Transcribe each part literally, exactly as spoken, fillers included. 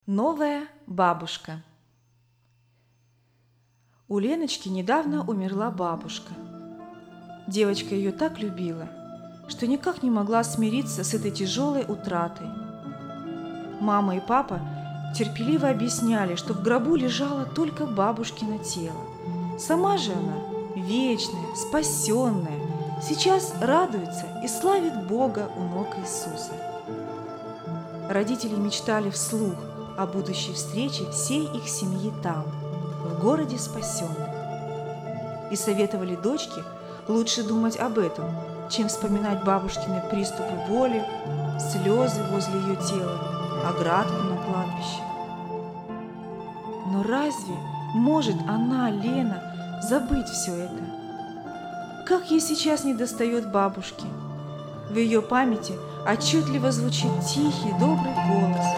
Новая бабушка. У Леночки недавно умерла бабушка. Девочка ее так любила, что никак не могла смириться с этой тяжелой утратой. Мама и папа терпеливо объясняли, что в гробу лежало только бабушкино тело. Сама же она, вечная, спасенная, сейчас радуется и славит Бога у ног Иисуса. Родители мечтали вслух о будущей встрече всей их семьи там, в городе спасенных. И советовали дочке лучше думать об этом, чем вспоминать бабушкины приступы боли, слезы возле ее тела, оградку на кладбище. Но разве может она, Лена, забыть все это? Как ей сейчас недостает бабушки? В ее памяти отчетливо звучит тихий, добрый голос.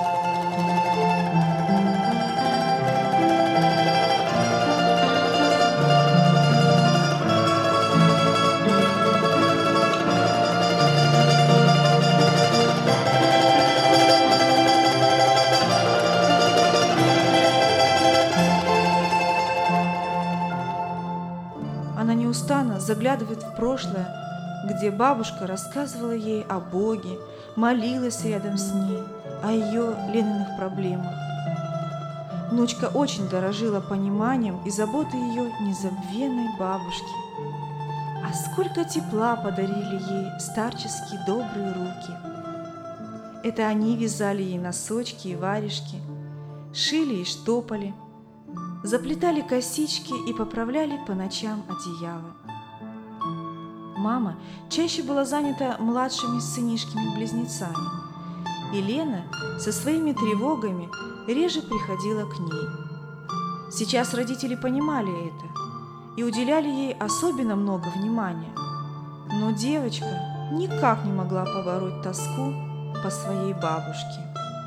Она неустанно заглядывает в прошлое, где бабушка рассказывала ей о Боге, молилась рядом с ней, о ее Лениных проблемах. Внучка очень дорожила пониманием и заботой ее незабвенной бабушки. А сколько тепла подарили ей старческие добрые руки! Это они вязали ей носочки и варежки, шили и штопали, заплетали косички и поправляли по ночам одеяло. Мама чаще была занята младшими сынишками-близнецами, и Лена со своими тревогами реже приходила к ней. Сейчас родители понимали это и уделяли ей особенно много внимания, но девочка никак не могла побороть тоску по своей бабушке.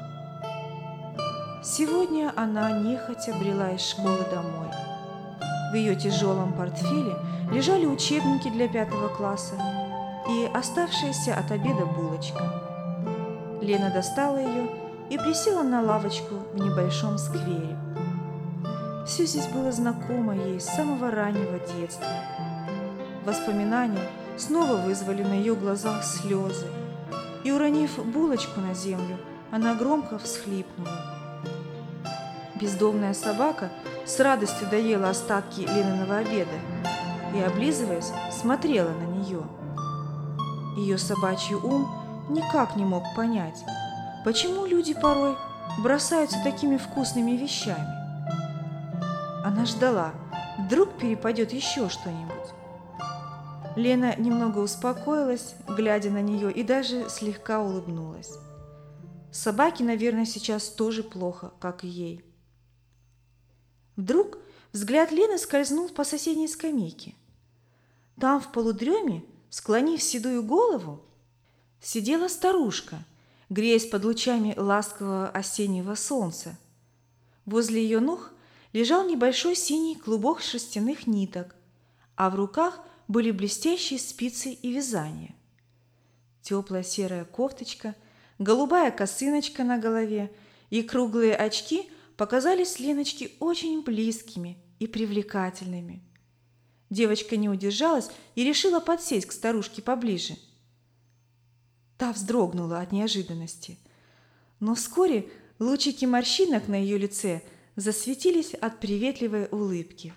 Сегодня она нехотя брела из школы домой. В ее тяжелом портфеле лежали учебники для пятого класса и оставшаяся от обеда булочка. Лена достала ее и присела на лавочку в небольшом сквере. Все здесь было знакомо ей с самого раннего детства. Воспоминания снова вызвали на ее глазах слезы, и, уронив булочку на землю, она громко всхлипнула. Бездомная собака с радостью доела остатки Лениного обеда и, облизываясь, смотрела на нее. Ее собачий ум никак не мог понять, почему люди порой бросаются такими вкусными вещами. Она ждала, вдруг перепадет еще что-нибудь. Лена немного успокоилась, глядя на нее, и даже слегка улыбнулась. Собаке, наверное, сейчас тоже плохо, как и ей. Вдруг взгляд Лены скользнул по соседней скамейке. Там в полудреме, склонив седую голову, сидела старушка, греясь под лучами ласкового осеннего солнца. Возле ее ног лежал небольшой синий клубок шерстяных ниток, а в руках были блестящие спицы и вязание. Теплая серая кофточка, голубая косыночка на голове и круглые очки показались Леночке очень близкими и привлекательными. Девочка не удержалась и решила подсесть к старушке поближе. Та вздрогнула от неожиданности, но вскоре лучики морщинок на ее лице засветились от приветливой улыбки.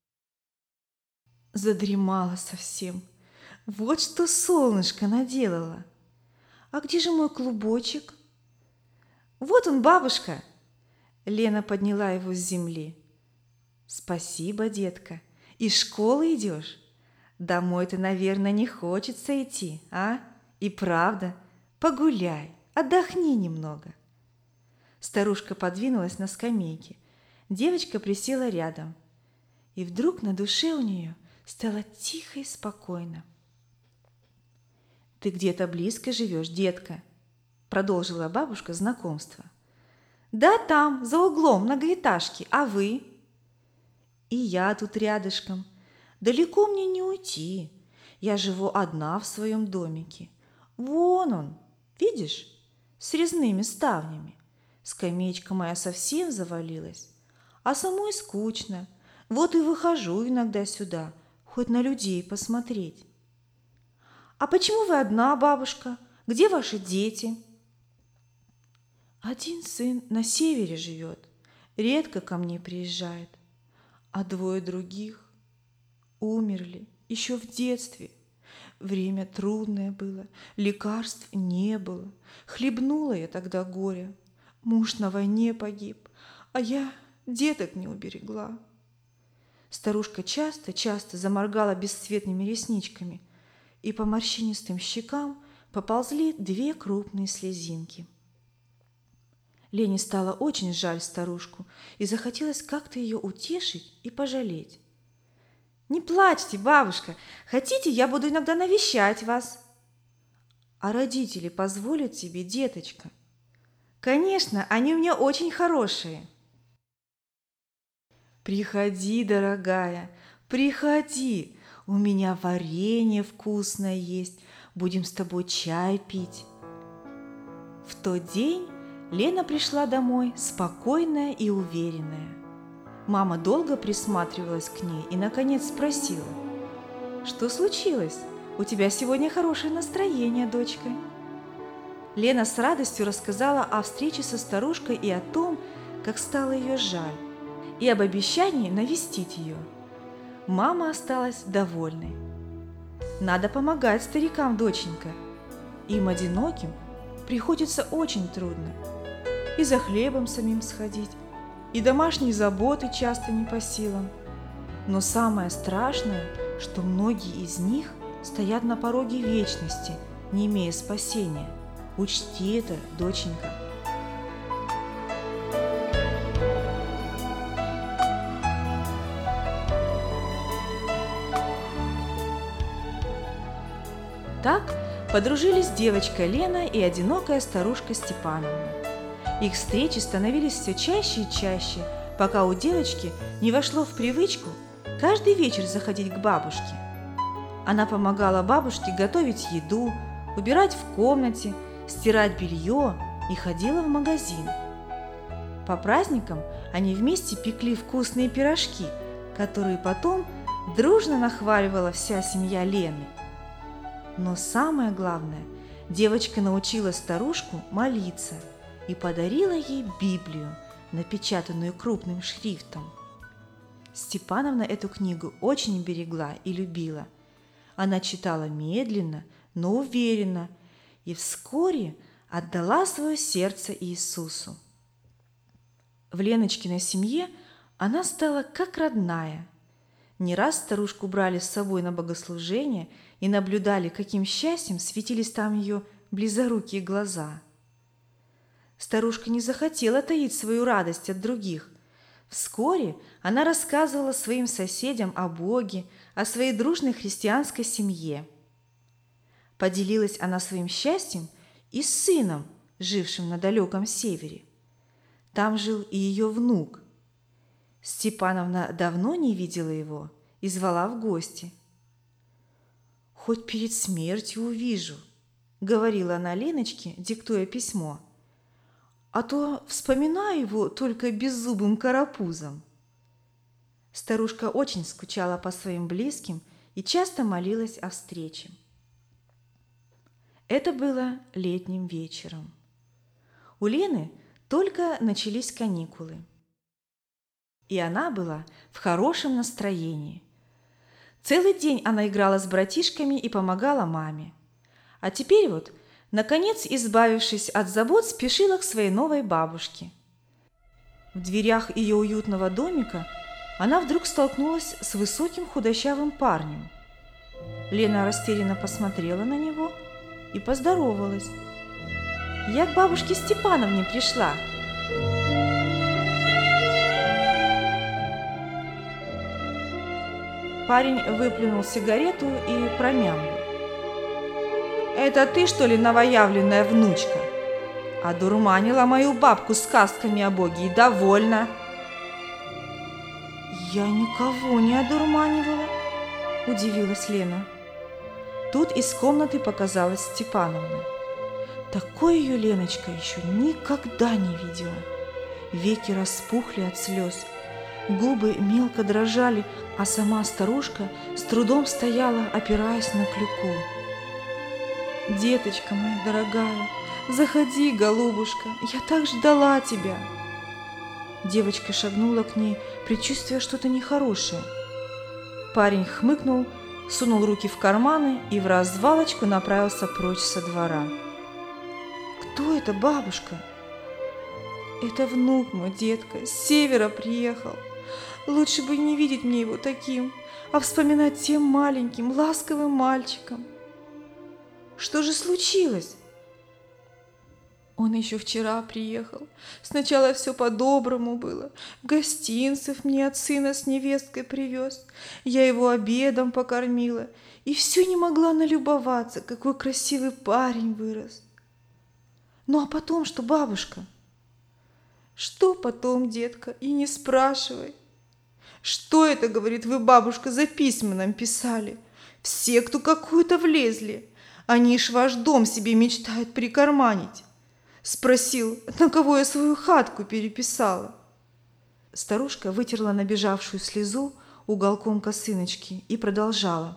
Задремала совсем. Вот что солнышко наделало. А где же мой клубочек? Вот он, бабушка! Лена подняла его с земли. Спасибо, детка. Из школы идешь? Домой-то, наверное, не хочется идти, а? И правда, погуляй, отдохни немного. Старушка подвинулась на скамейке. Девочка присела рядом. И вдруг на душе у нее стало тихо и спокойно. «Ты где-то близко живешь, детка», — продолжила бабушка знакомство. «Да там, за углом многоэтажки, а вы?» «И я тут рядышком. Далеко мне не уйти. Я живу одна в своем домике. Вон он, видишь, с резными ставнями. Скамеечка моя совсем завалилась, а самой скучно. Вот и выхожу иногда сюда, хоть на людей посмотреть. А почему вы одна, бабушка? Где ваши дети? Один сын на севере живет, редко ко мне приезжает, а двое других умерли еще в детстве. Время трудное было, лекарств не было. Хлебнула я тогда горя. Муж на войне погиб, а я деток не уберегла. Старушка часто-часто заморгала бесцветными ресничками, и по морщинистым щекам поползли две крупные слезинки. Лене стало очень жаль старушку, и захотелось как-то ее утешить и пожалеть. «Не плачьте, бабушка! Хотите, я буду иногда навещать вас?» «А родители позволят тебе, деточка?» «Конечно, они у меня очень хорошие». «Приходи, дорогая, приходи, у меня варенье вкусное есть, будем с тобой чай пить». В тот день Лена пришла домой спокойная и уверенная. Мама долго присматривалась к ней и, наконец, спросила: «Что случилось? У тебя сегодня хорошее настроение, дочка». Лена с радостью рассказала о встрече со старушкой и о том, как стало ее жаль, и об обещании навестить ее. Мама осталась довольной. «Надо помогать старикам, доченька. Им, одиноким, приходится очень трудно. И за хлебом самим сходить, и домашние заботы часто не по силам. Но самое страшное, что многие из них стоят на пороге вечности, не имея спасения. Учти это, доченька». Так подружились девочка Лена и одинокая старушка Степановна. Их встречи становились все чаще и чаще, пока у девочки не вошло в привычку каждый вечер заходить к бабушке. Она помогала бабушке готовить еду, убирать в комнате, стирать белье и ходила в магазин. По праздникам они вместе пекли вкусные пирожки, которые потом дружно нахваливала вся семья Лены. Но самое главное, девочка научила старушку молиться и подарила ей Библию, напечатанную крупным шрифтом. Степановна эту книгу очень берегла и любила. Она читала медленно, но уверенно, и вскоре отдала свое сердце Иисусу. В Леночкиной семье она стала как родная. Не раз старушку брали с собой на богослужение и наблюдали, каким счастьем светились там ее близорукие глаза. Старушка не захотела таить свою радость от других. Вскоре она рассказывала своим соседям о Боге, о своей дружной христианской семье. Поделилась она своим счастьем и с сыном, жившим на далеком севере. Там жил и ее внук. Степановна давно не видела его и звала в гости. «Хоть перед смертью увижу», — говорила она Леночке, диктуя письмо, «а то вспоминаю его только беззубым карапузом». Старушка очень скучала по своим близким и часто молилась о встрече. Это было летним вечером. У Лены только начались каникулы, и она была в хорошем настроении. Целый день она играла с братишками и помогала маме. А теперь вот, наконец, избавившись от забот, спешила к своей новой бабушке. В дверях ее уютного домика она вдруг столкнулась с высоким худощавым парнем. Лена растерянно посмотрела на него и поздоровалась. «Я к бабушке Степановне пришла». Парень выплюнул сигарету и промямлил: «Это ты, что ли, новоявленная внучка? Одурманила мою бабку сказками о Боге и довольна». «Я никого не одурманивала», – удивилась Лена. Тут из комнаты показалась Степановна. Такой ее Леночка еще никогда не видела. Веки распухли от слез, губы мелко дрожали, а сама старушка с трудом стояла, опираясь на клюку. «Деточка моя дорогая, заходи, голубушка, я так ждала тебя!» Девочка шагнула к ней, предчувствуя что-то нехорошее. Парень хмыкнул, сунул руки в карманы и в развалочку направился прочь со двора. «Кто это, бабушка?» «Это внук мой, детка, с севера приехал. Лучше бы не видеть мне его таким, а вспоминать тем маленьким, ласковым мальчиком». «Что же случилось?» «Он еще вчера приехал. Сначала все по-доброму было. Гостинцев мне от сына с невесткой привез. Я его обедом покормила. И все не могла налюбоваться, какой красивый парень вырос. Ну а потом что, бабушка?» «Что потом, детка, и не спрашивай. Что это, говорит, вы, бабушка, за письма нам писали? Все, кто какую-то влезли. Они ж ваш дом себе мечтают прикарманить. Спросил, на кого я свою хатку переписала». Старушка вытерла набежавшую слезу уголком косыночки и продолжала.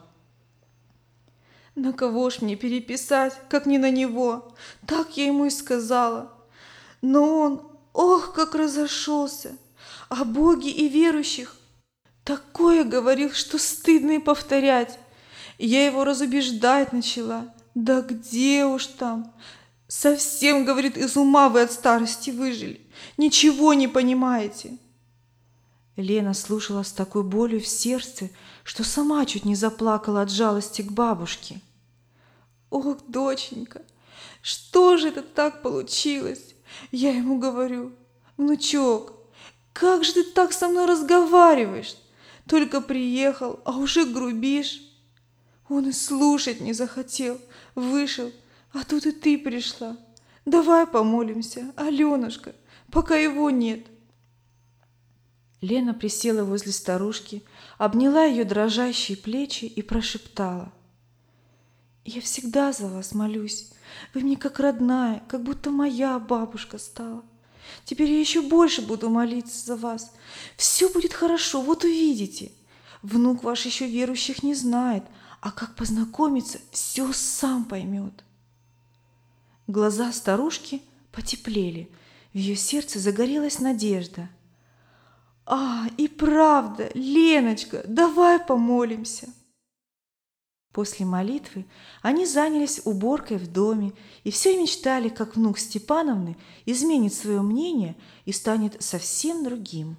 «На кого ж мне переписать, как не на него? Так я ему и сказала. Но он, ох, как разошелся. О Боге и верующих такое говорил, что стыдно и повторять. Я его разубеждать начала. Да где уж там? Совсем, говорит, из ума вы от старости выжили. Ничего не понимаете». Лена слушала с такой болью в сердце, что сама чуть не заплакала от жалости к бабушке. «Ох, доченька, что же это так получилось?» Я ему говорю: «Внучок, как же ты так со мной разговариваешь? Только приехал, а уже грубишь». Он и слушать не захотел, вышел, а тут и ты пришла. Давай помолимся, Аленушка, пока его нет. Лена присела возле старушки, обняла ее дрожащие плечи и прошептала: «Я всегда за вас молюсь. Вы мне как родная, как будто моя бабушка стала. Теперь я еще больше буду молиться за вас. Все будет хорошо, вот увидите. Внук ваш еще верующих не знает, а как познакомиться, все сам поймет». Глаза старушки потеплели, в ее сердце загорелась надежда. «А, и правда, Леночка, давай помолимся». После молитвы они занялись уборкой в доме и все мечтали, как внук Степановны изменит свое мнение и станет совсем другим.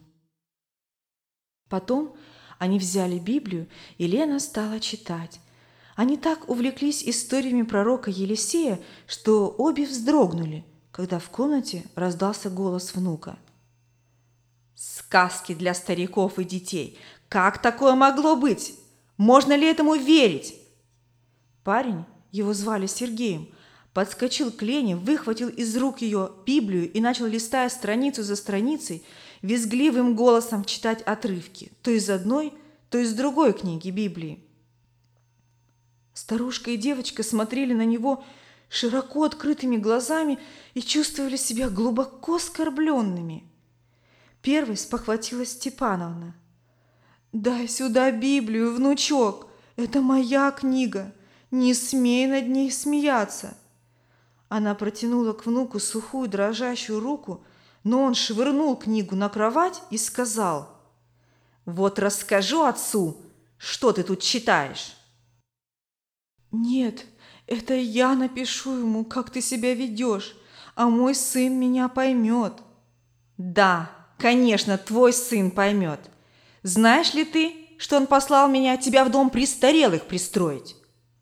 Потом они взяли Библию, и Лена стала читать. Они так увлеклись историями пророка Елисея, что обе вздрогнули, когда в комнате раздался голос внука. «Сказки для стариков и детей! Как такое могло быть? Можно ли этому верить?» Парень, его звали Сергеем, подскочил к Лене, выхватил из рук ее Библию и начал, листая страницу за страницей, визгливым голосом читать отрывки, то из одной, то из другой книги Библии. Старушка и девочка смотрели на него широко открытыми глазами и чувствовали себя глубоко оскорбленными. Первой спохватилась Степановна. «Дай сюда Библию, внучок, это моя книга, не смей над ней смеяться». Она протянула к внуку сухую дрожащую руку, но он швырнул книгу на кровать и сказал: «Вот расскажу отцу, что ты тут читаешь». «Нет, это я напишу ему, как ты себя ведешь, а мой сын меня поймет». «Да, конечно, твой сын поймет. Знаешь ли ты, что он послал меня тебя в дом престарелых пристроить?»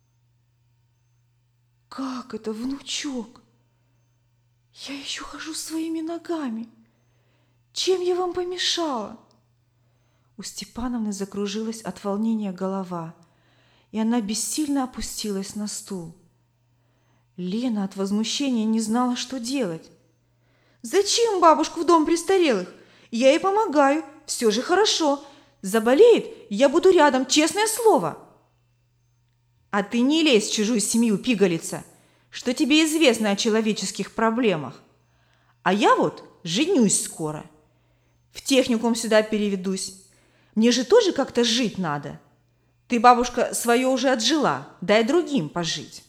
«Как это, внучок? Я еще хожу своими ногами. Чем я вам помешала?» У Степановны закружилась от волнения голова, и она бессильно опустилась на стул. Лена от возмущения не знала, что делать. «Зачем бабушку в дом престарелых? Я ей помогаю, все же хорошо. Заболеет, я буду рядом, честное слово». «А ты не лезь в чужую семью, пигалица. что тебе известно о человеческих проблемах. А я вот женюсь скоро. В техникум сюда переведусь. Мне же тоже как-то жить надо. Ты, бабушка, свое уже отжила, дай другим пожить».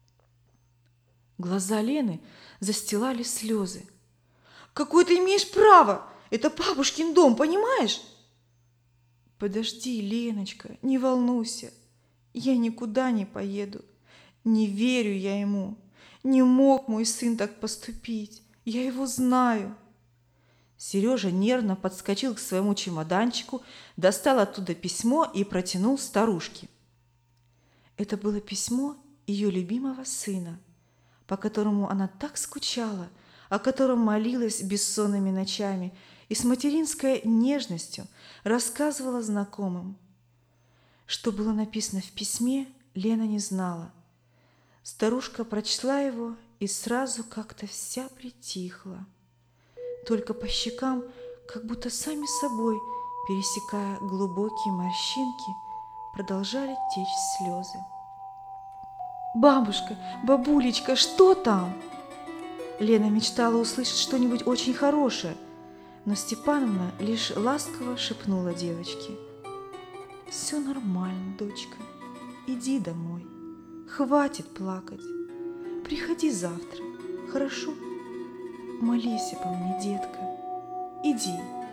Глаза Лены застилали слезы. «Какое ты имеешь право? Это бабушкин дом, понимаешь?» «Подожди, Леночка, не волнуйся. Я никуда не поеду. Не верю я ему. Не мог мой сын так поступить. Я его знаю». Сережа нервно подскочил к своему чемоданчику, достал оттуда письмо и протянул старушке. Это было письмо ее любимого сына, по которому она так скучала, о котором молилась бессонными ночами и с материнской нежностью рассказывала знакомым. Что было написано в письме, Лена не знала. Старушка прочла его и сразу как-то вся притихла. Только по щекам, как будто сами собой, пересекая глубокие морщинки, продолжали течь слезы. «Бабушка, бабулечка, что там?» Лена мечтала услышать что-нибудь очень хорошее, но Степановна лишь ласково шепнула девочке: «Все нормально, дочка, иди домой, хватит плакать, приходи завтра, хорошо? Молись обо мне, детка, иди».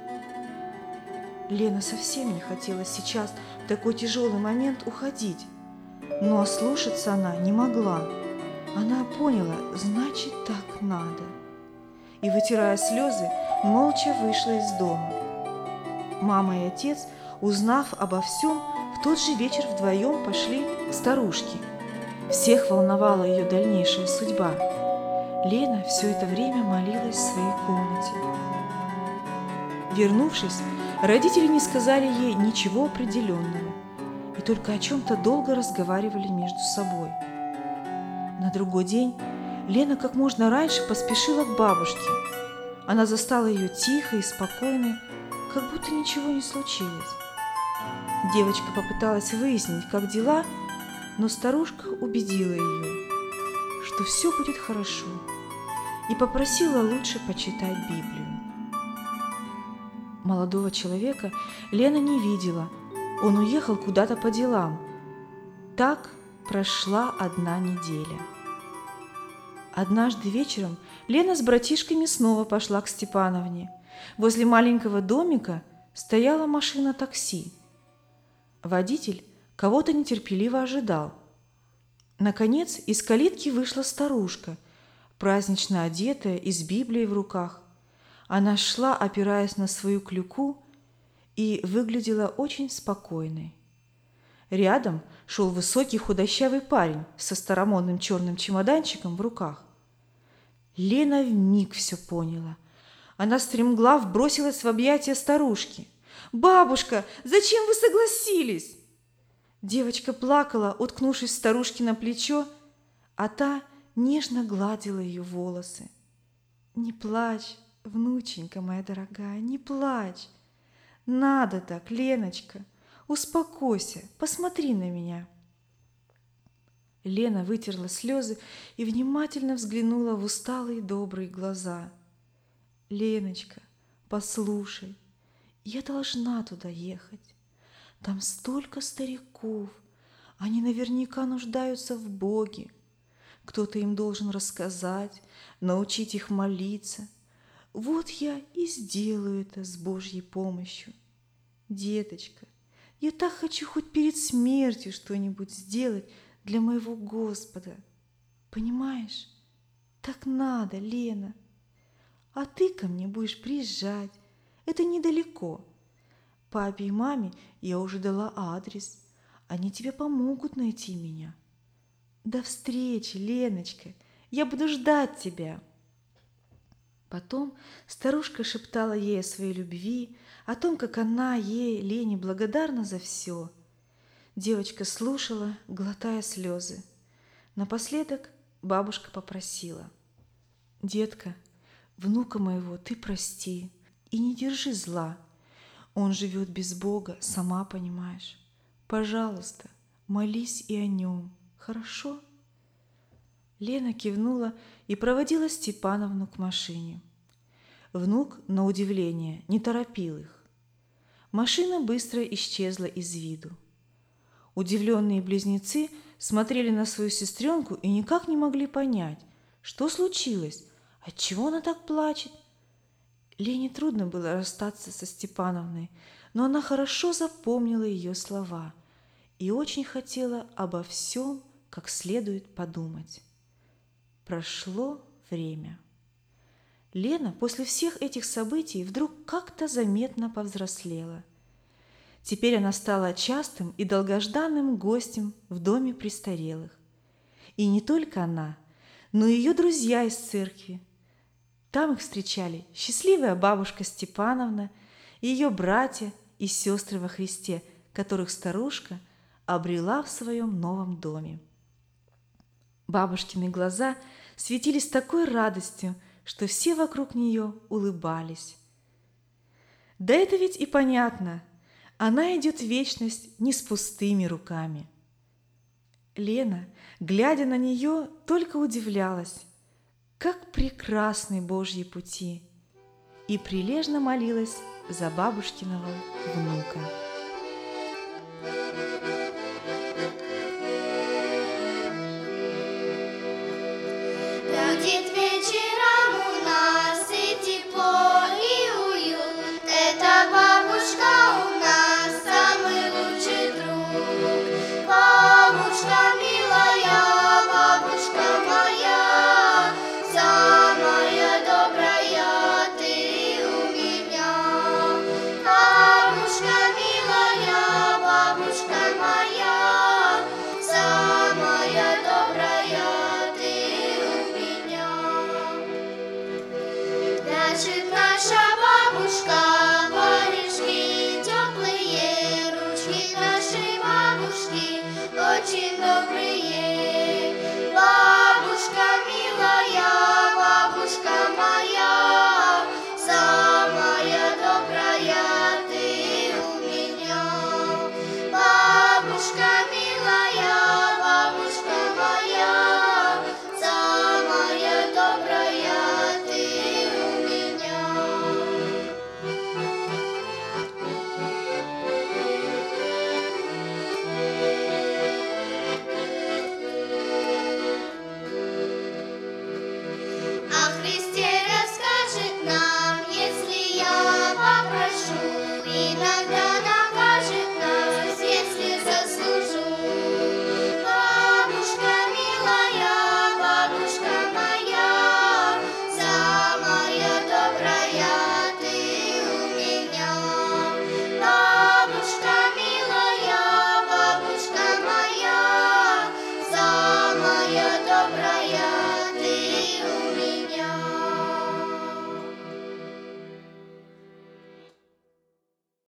Лена совсем не хотела сейчас в такой тяжелый момент уходить, но ослушаться она не могла. Она поняла, значит, так надо. И, вытирая слезы, молча вышла из дома. Мама и отец, узнав обо всем, в тот же вечер вдвоем пошли к старушке. Всех волновала ее дальнейшая судьба. Лена все это время молилась в своей комнате. Вернувшись, родители не сказали ей ничего определенного и только о чем-то долго разговаривали между собой. На другой день Лена как можно раньше поспешила к бабушке. Она застала ее тихой и спокойной, как будто ничего не случилось. Девочка попыталась выяснить, как дела, но старушка убедила ее, что все будет хорошо, и попросила лучше почитать Библию. Молодого человека Лена не видела, он уехал куда-то по делам. Так прошла одна неделя. Однажды вечером Лена с братишками снова пошла к Степановне. Возле маленького домика стояла машина такси. Водитель кого-то нетерпеливо ожидал. Наконец из калитки вышла старушка, празднично одетая и с Библией в руках. Она шла, опираясь на свою клюку, и выглядела очень спокойной. Рядом шел высокий худощавый парень со старомодным черным чемоданчиком в руках. Лена вмиг все поняла. Она стремглав бросилась в объятия старушки. «Бабушка, зачем вы согласились?» Девочка плакала, уткнувшись старушке на плечо, а та нежно гладила ее волосы. «Не плачь, внученька моя дорогая, не плачь. Надо так, Леночка, успокойся, посмотри на меня». Лена вытерла слезы и внимательно взглянула в усталые добрые глаза. «Леночка, послушай, я должна туда ехать. Там столько стариков, они наверняка нуждаются в Боге. Кто-то им должен рассказать, научить их молиться. Вот я и сделаю это с Божьей помощью. Деточка, я так хочу хоть перед смертью что-нибудь сделать для моего Господа. Понимаешь? Так надо, Лена. А ты ко мне будешь приезжать. Это недалеко. Папе и маме я уже дала адрес. Они тебе помогут найти меня. До встречи, Леночка. Я буду ждать тебя». Потом старушка шептала ей о своей любви, о том, как она ей, Лене, благодарна за все. Девочка слушала, глотая слезы. Напоследок бабушка попросила: «Детка, внука моего ты прости и не держи зла. Он живет без Бога, сама понимаешь. Пожалуйста, молись и о нем, хорошо?» Лена кивнула и проводила Степановну к машине. Внук, на удивление, не торопил их. Машина быстро исчезла из виду. Удивленные близнецы смотрели на свою сестренку и никак не могли понять, что случилось, отчего она так плачет. Лене трудно было расстаться со Степановной, но она хорошо запомнила ее слова и очень хотела обо всем как следует подумать. Прошло время. Лена после всех этих событий вдруг как-то заметно повзрослела. Теперь она стала частым и долгожданным гостем в доме престарелых. И не только она, но и ее друзья из церкви. Там их встречали счастливая бабушка Степановна и ее братья и сестры во Христе, которых старушка обрела в своем новом доме. Бабушкины глаза светились такой радостью, что все вокруг нее улыбались. Да это ведь и понятно. Она идет в вечность не с пустыми руками. Лена, глядя на нее, только удивлялась, как прекрасны Божьи пути, и прилежно молилась за бабушкиного внука. Будет вечер.